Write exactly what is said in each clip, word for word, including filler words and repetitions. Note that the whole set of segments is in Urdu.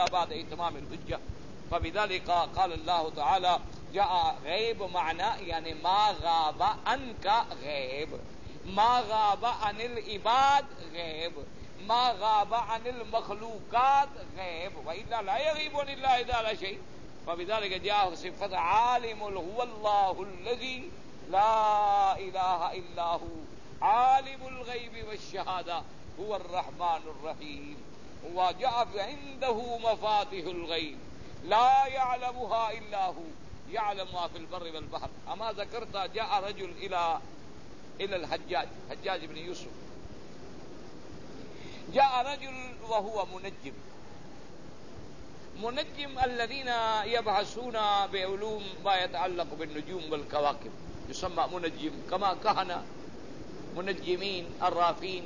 هذا بعد اتمام الحجة. فبذلك قال الله تعالى جاء غیب معنى یعنی ما غاب عنك غیب، ما غاب عن العباد غیب، ما غاب عن المخلوقات غیب، وإلا لا يغيب عن الله تعالى شيء. فبذلك جاء صفة عالم هو الله الذي لا إله إلا هو عالم الغيب والشهادة هو الرحمن الرحيم. وجاء عنده مفاتيح الغيب لا يعلمها إلا هو يعلم ما في البر والبحر. أما ذكرت جاء رجل إلى إلى الحجاج حجاج بن يوسف، جاء رجل وهو منجم، منجم الذين يبحثون بعلوم ما يتعلق بالنجوم والكواكب يسمى منجم، كما كهنة منجمين الرافين.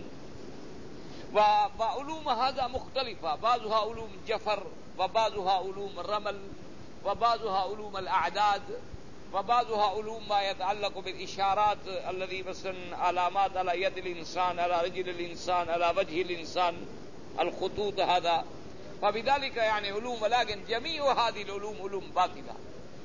وعلوم هذا مختلفة، بعضها علوم جفر، وبعضها علوم الرمل، وبعضها علوم الأعداد، وبعضها علوم ما يتعلق بالإشارات الذي مثلا علامات على يد الإنسان، على رجل الإنسان، على وجه الإنسان، الخطوط هذا. فبذلك يعني علوم، لكن جميع هذه العلوم علوم باطلة،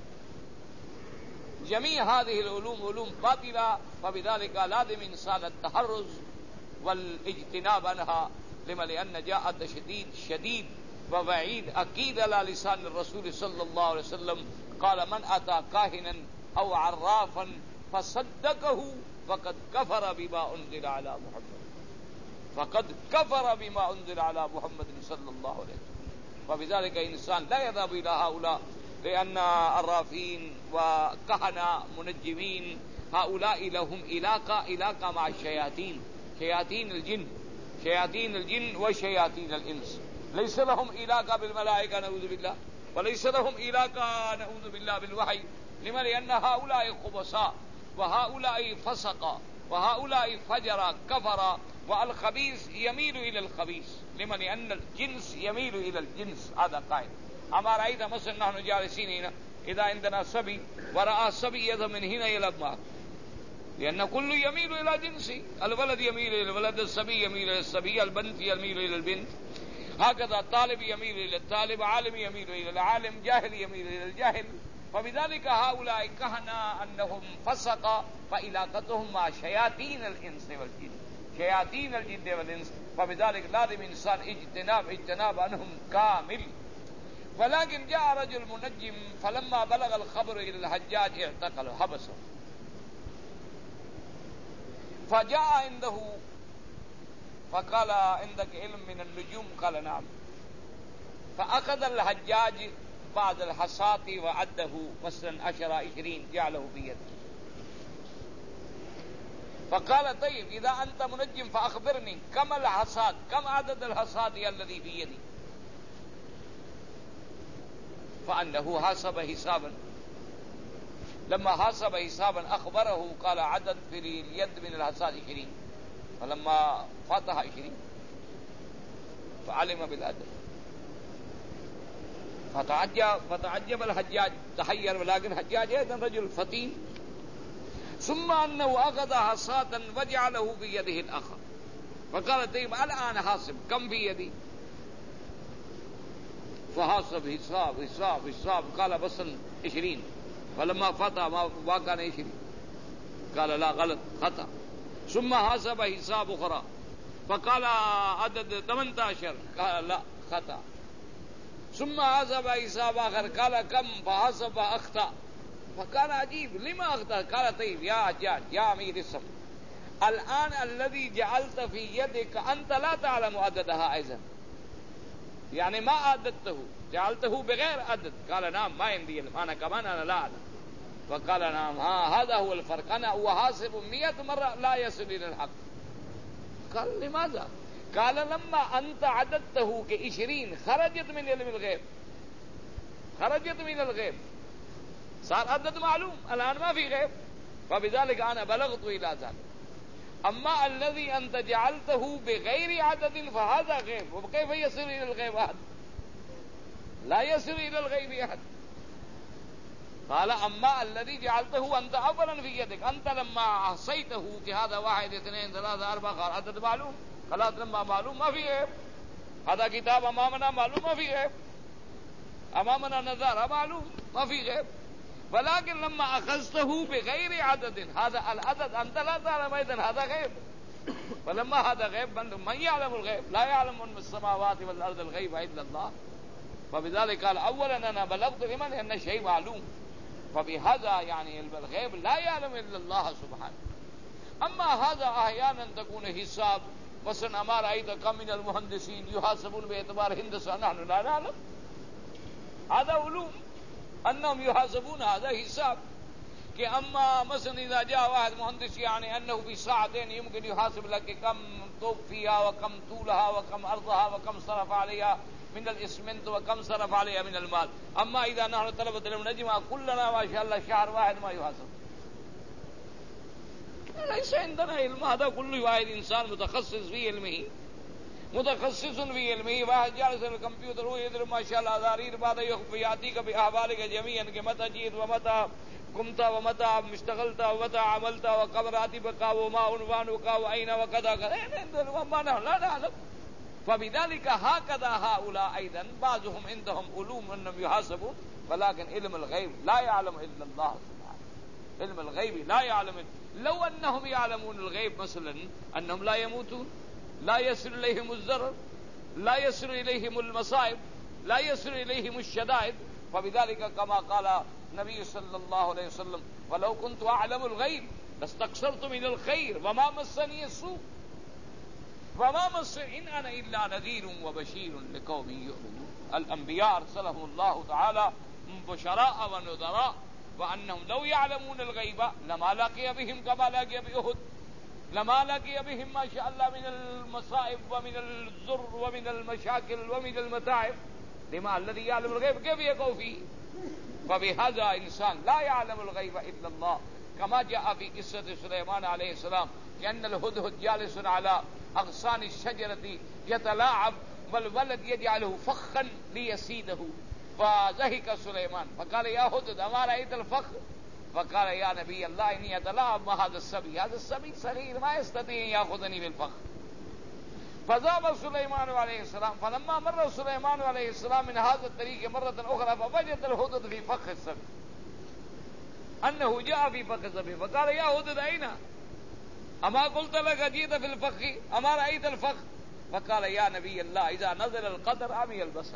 جميع هذه العلوم علوم باطلة. فبذلك لازم إنسان التحرز والاجتناب عنها، لما لأن جاء تشديد شديد ووعيد أكيد على لسان الرسول صلى الله عليه وسلم، قال من أتى كاهنا أو عرافا فصدقه فقد كفر بما أنزل على محمد، فقد كفر بما أنزل على محمد صلى الله عليه وسلم. فبذلك إنسان لا يذهب إلى هؤلاء، لأن الرافين وكهنة منجمين هؤلاء لهم علاقة علاقة مع الشياطين، شياطين الجن، شياطين الجن وشياطين الإنس. ليس لهم علاقة بالملائكة نعوذ بالله، وليس لهم علاقة نعوذ بالله بالوحي. لما؟ لأن هؤلاء خبثاء، وهؤلاء فسق، وهؤلاء فجر كفر. والخبيث يميل إلى الخبيث، لما؟ لأن الجنس يميل إلى الجنس، هذا قائد. أما رأيت مثلا نحن جالسين هنا إذا عندنا صبي ورأى صبي يذهب من هنا إلى معه، لأن كل يميل إلى جنسه، الولد يميل إلى الولد، الصبي يميل إلى الصبي، البنت يميل إلى البنت، هكذا الطالب يميل إلى الطالب، عالم يميل إلى العالم، جاهل يميل إلى الجاهل. فبذلك هؤلاء كهنة أنهم فسق، فعلاقتهم مع شياطين الإنس والجن، شياطين الجن والإنس. فبذلك لازم إنسان اجتناب اجتناب عنهم كامل. ولكن جاء رجل منجم فلما بلغ الخبر إلى الحجاج اعتقله حبسه، فجاء عنده فقال عندك علم من النجوم؟ قال نعم. فأخذ الحجاج بعد الحصاة وعده مثلا عشر عشرين جعله بيده، فقال طيب إذا أنت منجم فأخبرني كم الحصاة، كم عدد الحصاة الذي في يدي؟ فأنه حاسب حسابا، لما حاسب حسابا أخبره قال عدد في اليد من الحصاة عشرين. فلما فتح عشرين فعلم بالعدد، فتعجب فتعجب الحجاج، تحير، ولكن الحجاج أيضا رجل فطين. ثم أنه أخذ حصاة وجعله في يده الآخر، فقال طيب الآن حاسب كم في يدي؟ فحاسب حساب حساب حساب، قال بس عشرين. فلما فتح ما كان عشرين، قال لا غلط خطأ. ثم حاسب حساب أخرى فقال عدد ثمانية عشر، قال لا خطأ. ثم حاسب حساب آخر قال كم؟ فحاسب أخطأ. فقال عجيب لما أخطأ؟ قال طيب يا حجاج يا أمير السم، الآن الذي جعلت في يدك أنت لا تعلم عددها أيضا، يعني ما عددته، جعلته بغير عدد. قال نعم ما عندي علم، أنا كمان أنا لا أعلم. فقال نعم ها هذا هو الفرق، أنا أحاسب مئة مرة لا يصل إلى الحق. قال لماذا؟ قال لما أنت عددته كعشرين خرجت من علم الغيب، خرجت من الغيب، صار عدد معلوم، الآن ما في غيب. فبذلك أنا بلغت إلى ذلك. أما الذي أنت جعلته بغير عدد فهذا غيب، وكيف يصل إلى الغيب أحد؟ لا يصل إلى الغيب أحد. قال أما الذي جعلته أنت أولا في يدك، أنت لما أحصيته كهذا واحد اثنين ثلاثة أربعة قال عدد معلوم، خلاص لما معلوم ما في غيب، هذا كتاب أمامنا معلوم ما في غيب. امامنا نظارہ معلوم ما فی غیب ولكن لما اخذته بغیر عدد هذا العدد انت لا تعلم اذا هذا غیب فلما هذا غیب من يعلم الغیب لا يعلم من السماوات والارض الغیب الا الله فبذلك قال اولا انا بلغت لمن ان الشيء معلوم فبهذا يعني علم الغیب لا يعلم الا الله سبحانه. اما هذا احيانا تكون حساب مثلا امر ايضا كم من المهندسين يحاسبون باعتبار هندسه نحن لا نعلم هذا علوم انهم يحاسبون هذا حساب کہ اما مثلا اذا جاء واحد مهندس يعني انه في ساعتين يمكن يحاسب لك كم طوب فيها وكم طولها وكم ارضها وكم صرف عليها من الاسمنت وكم صرف عليها من المال. اما اذا نحن طلبة العلم نجمع كلنا ما شاء الله شهر واحد ما يحاسب ليس عندنا علم. هذا كل واحد انسان متخصص في علمه متخصص في علمه. واحد جالس على الكمبيوتر هو يدري ما شاء الله دارير بعد ياتيك باحوالك جميعا متى جئت ومتى قمت ومتى اشتغلت ومتى عملت وكم راتبك وما عنوانك واين وكذا كذا وما نحن لا نعلم. فبذلك هكذا هؤلاء ايضا بعضهم عندهم علوم انهم يحاسبون ولكن علم الغيب لا يعلم الا الله سبحانه. علم الغيب لا يعلم. لو انهم يعلمون الغيب مثلا انهم لا يموتون لا يصل اليهم الضرر لا يصل اليهم المصائب لا يصل اليهم الشدائد. فبذلك كما قال النبي صلى الله عليه وسلم ولو كنت اعلم الغيب لاستكثرت من الخير وما مسني السوء وما مسني ان انا الا نذير وبشير لقوم يؤمنون. الانبياء ارسلهم الله تعالى بشراء ونذراء وانهم لو يعلمون الغيب لما لقي بهم كما لقي بأحد لما لقي بهم ما شاء الله من المصائب ومن الضر ومن المشاكل ومن المتاعب. لما الذي يعلم الغيب كيف يقع فيه. فبهذا انسان لا يعلم الغيب الا الله كما جاء في قصة سليمان عليه السلام كأن الهدهد جالس على اغصان الشجرة يتلاعب والولد يجعله فخا ليسيده فضحك سليمان فقال يا هدهد اما رأيت الفخ فقال يا نبي الله اني اتلاعب مع هذا الصبي هذا الصبي صغير ما يستطيع ان ياخذني بالفخ. فذهب سليمان عليه السلام فلما مر سليمان عليه السلام من هذا الطريق مرة أخرى فوجد الهدهد في فخ الصبي أنه جاء في فخ الصبي فقال يا هدهد أين أما قلت لك جئت في الفخ أما رأيت الفخ فقال يا نبي الله إذا نزل القدر عمي البصر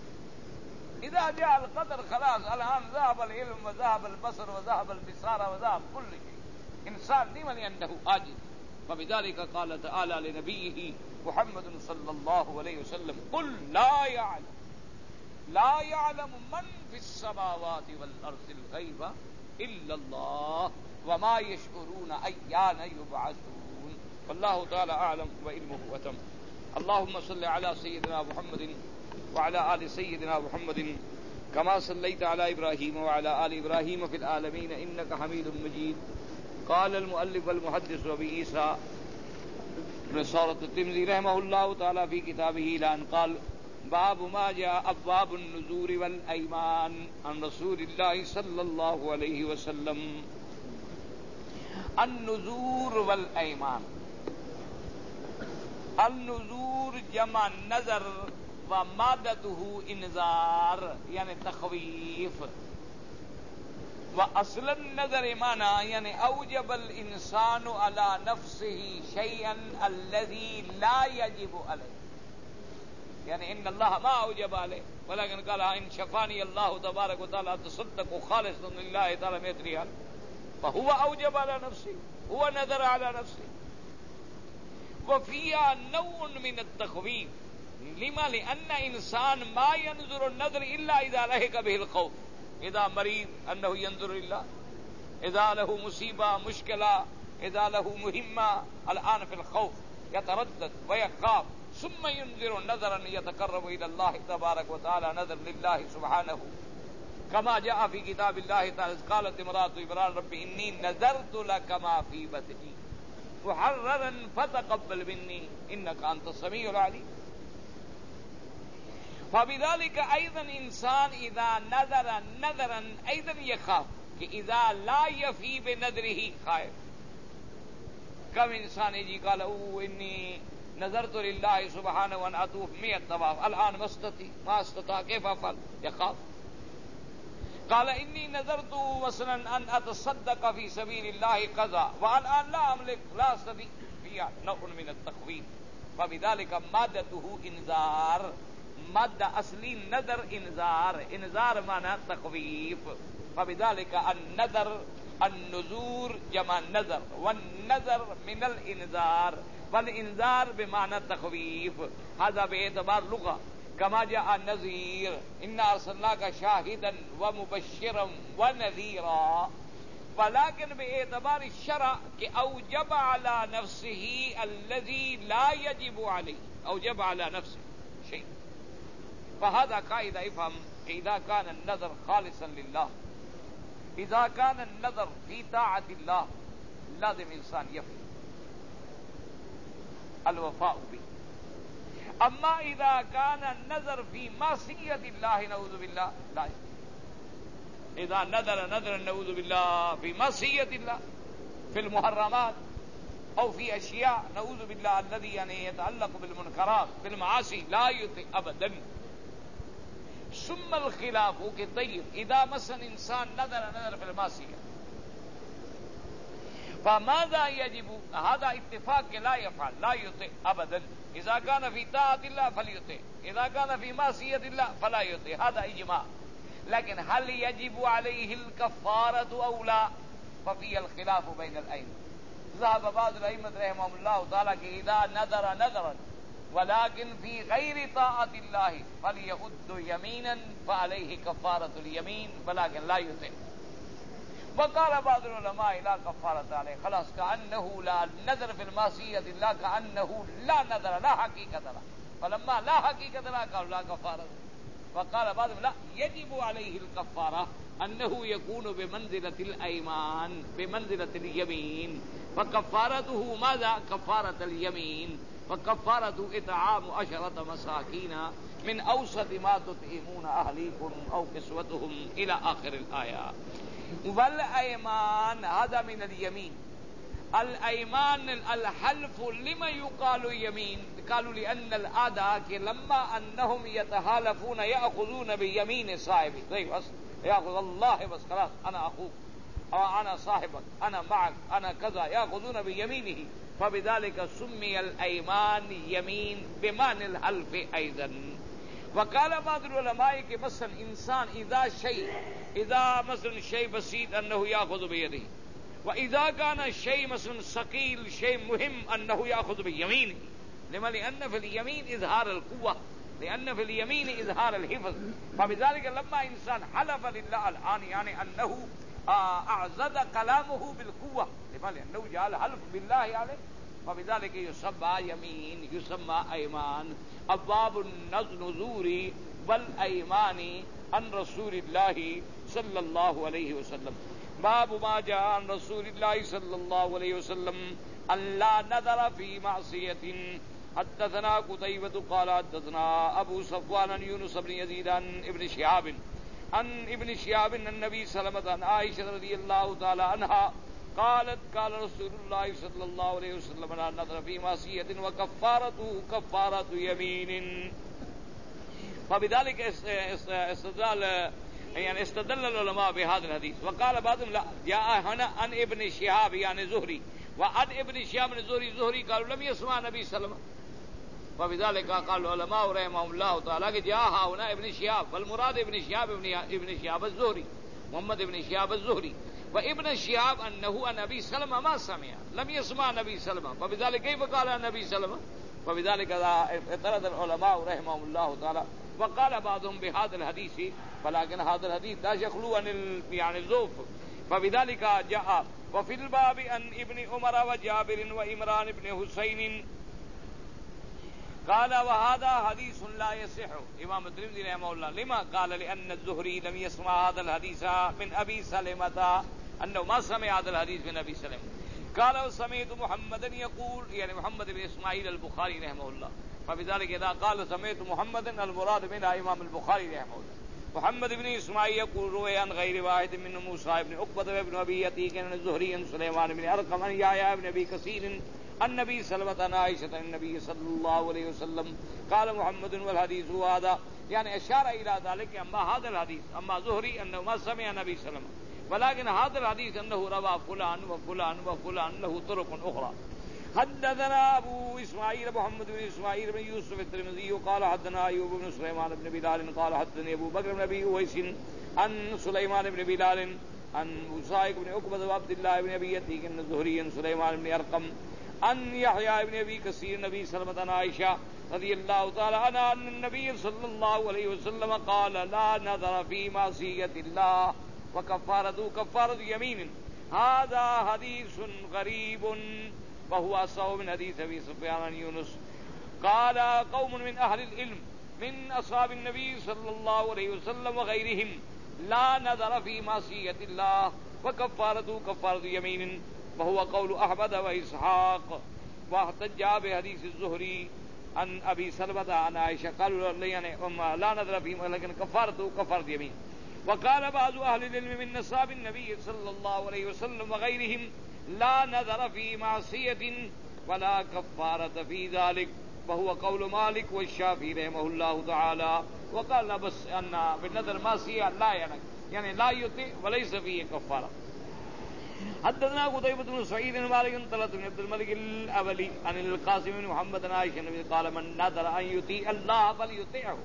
إذا جاء القدر خلاص الآن ذهب العلم وذهب البصر وذهب البصارة وذهب كل شيء. إنسان لمن عنده عاجز. فبذلك قال تعالى لنبيه محمد صلى الله عليه وسلم قل لا يعلم لا يعلم من في السماوات والأرض الغيب إلا الله وما يشعرون أيان يبعثون. والله تعالى أعلم وعلمه أتم. اللهم صل على سيدنا محمد وعلى آل سيدنا محمد كما صليت على إبراهيم وعلى آل إبراهيم في العالمين إنك حميد مجيد. قال المؤلف والمحدث أبي عيسى رسالة الترمذي رحمه الله تعالى في كتابه لأن قال باب ما جاء أبواب النذور والأيمان عن رسول الله صلى الله عليه وسلم. النذور والأيمان. النذور جمع نظر ومادته انذار يعني تخويف. وأصل النظر معنى يعني أوجب الإنسان على نفسه شيئا الذي لا يجب عليه يعني إن الله ما أوجب عليه ولكن قال إن شفاني الله تبارك وتعالى تصدق خالصا لله تعالى مئة ريال فهو أوجب على نفسه هو نذر على نفسه. وفيها نوع من التخويف لما لأن إنسان ما ينظر النذر إلا إذا لحق به الخوف. إذا مريض أنه ينظر الله إذا له مصيبة مشكلة إذا له مهمة الآن في الخوف يتردد ويخاف ثم ينذر نذرا يتقرب إلى الله تبارك وتعالى نذر لله سبحانه كما جاء في كتاب الله تعالى قالت امرأة إبراهيم رب إني نذرت لك ما في بطني محررا فتقبل مني إنك أنت السميع العليم. فبذلك أيضا إنسان إذا نذر نذرا أيضا يخاف کہ اذا لا يفي بنذره خائف. كم انسان يجي قال او اني نظرت للہ سبحانہ وان اطوف مئة طواف الان مستطیع ما استطاع کیف افعل يخاف قال انی نظرت مثلا ان اتصدق فی سبیل اللہ قضا والان لا املک لا استطيع فيها نوع من التخويف فبذلك مادته انذار مادہ اصلی نظر انذار انذار معنی تخویف فبذلك النذر النذور جمع نظر والنذر من الانذار والانذار بمعنى التخويف هذا باعتبار لغة كما جاء النذير إنا أرسلناك شاهدا ومبشرا ونذيرا ولكن باعتبار الشرع کہ اوجب على نفسه الذي لا يجب عليه اوجب على نفسه شيء فهذا قاعدة افهم إذا كان النذر خالصا لله إذا كان النذر في طاعة الله لازم إنسان يفعل الوفاء به اما اذا كان النذر في معصية الله نعوذ بالله لا اذا نذر نذر نعوذ بالله في معصية الله في المحرمات او في اشياء نعوذ بالله الذي يعني يتعلق بالمنكرات بالمعاصي لا يطيع ابدا ثم الخلاف کہ طيب اذا مثلا انسان نذر نذر في المعصية فماذا يجب هذا اتفاق لا يفعل لا يطيع ابدا اذا كان في طاعة الله فليطيع اذا كان في معصية الله فلا يطيع هذا اجماع لكن هل يجب عليه الكفارة او لا ففي الخلاف بين الائمة ذهب بعض الائمة رحمهم الله تعالى کہ اذا نذر نذرا ولكن في غير طاعة الله فليهد يمينا فعليه كفارة اليمين ولكن لا يطيع وقال بعض العلماء لا كفارة عليه خلاص كأنه لا نذر في المعصية لا كأنه لا نذر لا حقيقة له فلما لا حقيقة له قالوا لا كفارة وقال بعضهم لا يجب عليه الكفارة أنه يكون بمنزلة الأيمان بمنزلة اليمين فكفارته ماذا كفارة اليمين فكفارة إطعام عشرة مساكين من أوسط ما تطعمون أهليكم أو كسوتهم إلى آخر الآية والأيمان هذا من اليمين الأيمان الحلف لما يقال يمين قالوا لأن العادة لما أنهم يتحالفون يأخذون بيمين صاحبه طيب بس يأخذ الله بس خلاص أنا أخوك أو أنا صاحبك أنا معك أنا كذا يأخذون بيمينه فبذلك سمي الأيمان يمين بمعنى الحلف أيضا وقال بعض العلماء کہ مثلا انسان اذا شيء اذا مثلا شيء بسيط انه ياخذ بيده واذا كان الشيء مثلا ثقيل شيء مهم انه ياخذ بيمينه لما لان في اليمين اظهار القوه لان في اليمين اظهار الحفظ فبذلك لما انسان حلف لله الان يعني انه اعزز كلامه بالقوه لما لانه جعل حلف بالله عليه فبذلك يسمى يمين يسمى ايمان ابواب النذور والايمان عن رسول الله صلى الله عليه وسلم باب ما جاء عن رسول الله صلى الله عليه وسلم ان لا نذر في معصية حدثنا قتيبة قال حدثنا ابو صفوان عن يونس بن يزيد عن ابن شهاب عن ابن شهاب عن النبي صلى الله عليه وسلم عن عائشة رضي الله تعالى عنها قالت قال رسول الله صلى الله عليه وسلم لا نذر في معصية وكفارته كفارة يمين فبذلك استدل يعني استدل العلماء بهذا الحديث وقال بعضهم لا جاء هنا عن ابن شهاب يعني زهري وعن ابن شهاب من زهري زهري قالوا لم يسمع النبي صلى الله عليه وسلم وبذلك قال العلماء رحمهم الله تعالى جاء هنا ابن شهاب والمراد ابن شهاب ابن ابن شهاب الزهري محمد ابن شهاب الزهري وابن شهاب انه النبي صلى الله عليه وسلم ما سمع لم يسمع النبي صلى الله عليه وسلم فبذلك كيف قال النبي صلى الله عليه وسلم فبذلك اعترض العلماء رحمهم الله تعالى وقال بعضهم بهذا الحديث ولكن هذا الحديث لا يخلو عن يعني الزوف فبذلك جاء وفي الباب عن ابن عمر وجابر وعمران بن حسين قال وهذا حديث لا يصح امام الترمذي رحمه الله لما قال لان الزهري لم يسمع هذا الحديث من ابي سلمة انه ما سمع هذا الحديث من ابي سلمة قال وسمعت محمدا يقول يعني محمد بن اسماعيل البخاري رحمه الله فبذلك اذا قال سمعت محمدا المراد منها امام البخاري رحمه الله محمد بن اسماعيل يقول روي عن غير واحد من موسى بن عقبة بن ابي عتيق عن الزهري عن سليمان بن ارقم عن يحيى بن ابي كثير النبي سلمة عن عائشة النبي صلى الله عليه وسلم قال محمد والحديث هذا يعني أشار إلى ذلك. أما هذا الحديث أما زهري أنه ما سمع النبي صلى الله عليه وسلم، ولكن هذا الحديث أنه روى فلان وفلان وفلان له طرق أخرى. حدثنا أبو إسماعيل محمد بن إسماعيل بن يوسف الترمذي قال حدثنا أيوب بن سليمان بن بلال قال حدثني أبو بكر بن أبي أويس عن سليمان بن بلال عن مسائق بن عقبة وعبد الله بن أبي يتيق الزهري عن سليمان بن أرقم عن يحيى بن أبي كثير النبي صلى الله عليه وسلم عن عائشة رضي الله تعالى عنها أن النبي صلى الله عليه وسلم قال لا نذر في معصية الله وكفارته كفارة يمين. هذا حديث غريب وهو أصح من حديث أبي سفيان عن يونس. قال قوم من أهل العلم من أصحاب النبي صلى الله عليه وسلم وغيرهم لا نذر في معصية الله وكفارته كفارة يمين، وهو قول أحمد وإسحاق. واحتج بحديث الزهري عن أبي سلمة عن عائشة قالوا لا نذر في لكن كفارته كفارة يمين. وقال بعض أهل العلم من أصحاب النبي صلى الله عليه وسلم وغيرهم لا نذر في معصية ولا كفارة في ذلك، وهو قول مالك والشافعي رحمه الله تعالى. وقال بس أن بالنذر معصية لا يعني يعني لا يطيع وليس فيه كفارة. حدثنا قتيبة بن سعيد بن مالك طلحة بن عبد الملك الأبلي عن القاسم بن محمد عن عائشة قال من نذر أن يطيع الله فليطيعه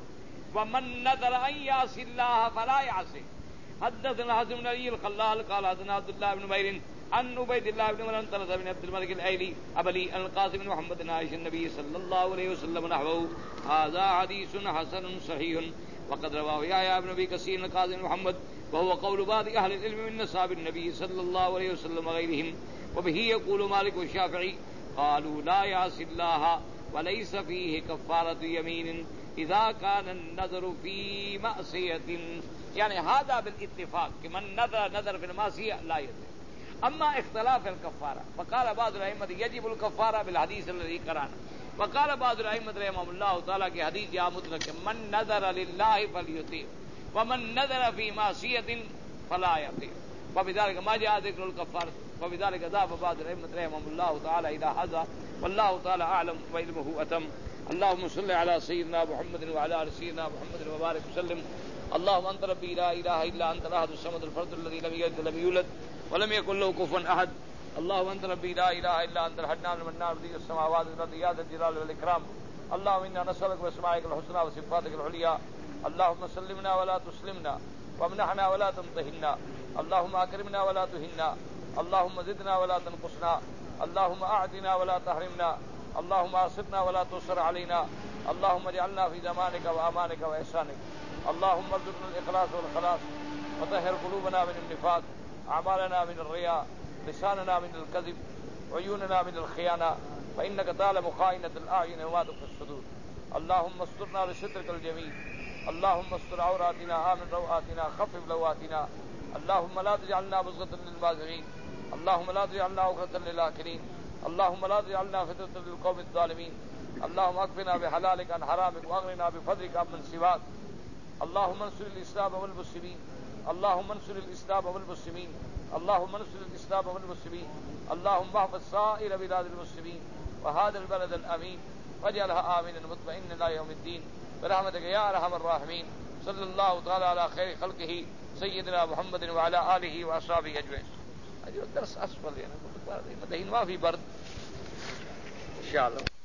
ومن نذر أن يعصي الله فلا يعصي. حدثنا حسن بن علي الخلال قال حدثنا عبد الله بن نمير عن عبيد الله بن مرن طلحة بن عبد الملك الأيلي أبلي عن القاسم بن محمد عن عائشة النبي صلى الله عليه وسلم نحوه. هذا حديث حسن صحيح. وقد رواه يحيى بن أبي كثير القاسم بن محمد وهو قول بعض أهل العلم من أصحاب النبي صلى الله عليه وسلم وغيرهم. وبه يقول مالك والشافعي قالوا لا يعصي الله وليس فيه كفارة يمين إذا كان النذر في معصية. يعني هذا بالاتفاق کہ من نذر نذر في المعصية لا يذر. أما اختلاف الكفارة فقال بعض الأئمة يجب الكفارة بالحديث الذي قرأنا، وقال بعض الأئمة رحمهم الله تعالى کہ حدیث یا مطلق من نذر لله فليطيع ومن نذر في معصية فلا يطيع، وبذلك ما جاء ذكر الكفارة، وبذلك ذهب بعض الأئمة رحمهم الله تعالى إلى هذا، والله تعالى أعلم وعلمه أتم. اللهم صل على سيدنا محمد وعلى آل سيدنا محمد وبارك وسلم. اللهم أنت ربي لا إله إلا أنت الأحد الصمد الفرد الذي لم يلد ولم يولد ولم يكن له كفوا أحد. اللهم أنت ربي لا إله إلا أنت الحنان المنان بديع السماوات والأرض يا ذا الجلال والإكرام. اللهم إنا نسألك بأسمائك الحسنى وصفاتك العليا. اللهم سلمنا ولا تسلمنا وامنحنا ولا تمتهنا. اللهم أكرمنا ولا تهنا. اللهم زدنا ولا تنقصنا. اللهم أعدنا ولا تحرمنا. اللهم أصرنا ولا تؤصر علينا. اللهم اجعلنا في زمانك وأمانك وإحسانك. اللهم ارزقنا الإخلاص والخلاص وطهر قلوبنا من النفاق، أعمالنا من الرياء، لساننا من الكذب، عيوننا من الخيانة، فإنك تعلم خائنة الأعين وما تخفي الصدور. اللهم استرنا بسترك الجميل. اللهم استر عوراتنا، آمن روآتنا، خفف لواتنا. اللهم لا تجعلنا بزغة للبازغين. اللهم لا تجعلنا عقدة للآكلين. اللهم لا تجعلنا فتنة للقوم الظالمين. اللهم اكفنا بحلالك عن حرامك واغننا بفضلك عمن سواك. اللهم انصر الإسلام والمسلمين. اللهم انصر الإسلام والمسلمين. اللهم انصر الإسلام والمسلمين. اللهم احفظ سائر بلاد المسلمين وهذا البلد الأمين واجعلها آمنا مطمئنا إلى يوم الدين برحمتك يا أرحم الراحمين. صلى الله تعالى على خير خلقه سيدنا محمد وعلى آله وأصحابه أجمعين. الدرس أسفل يعني ما في برد إن شاء الله.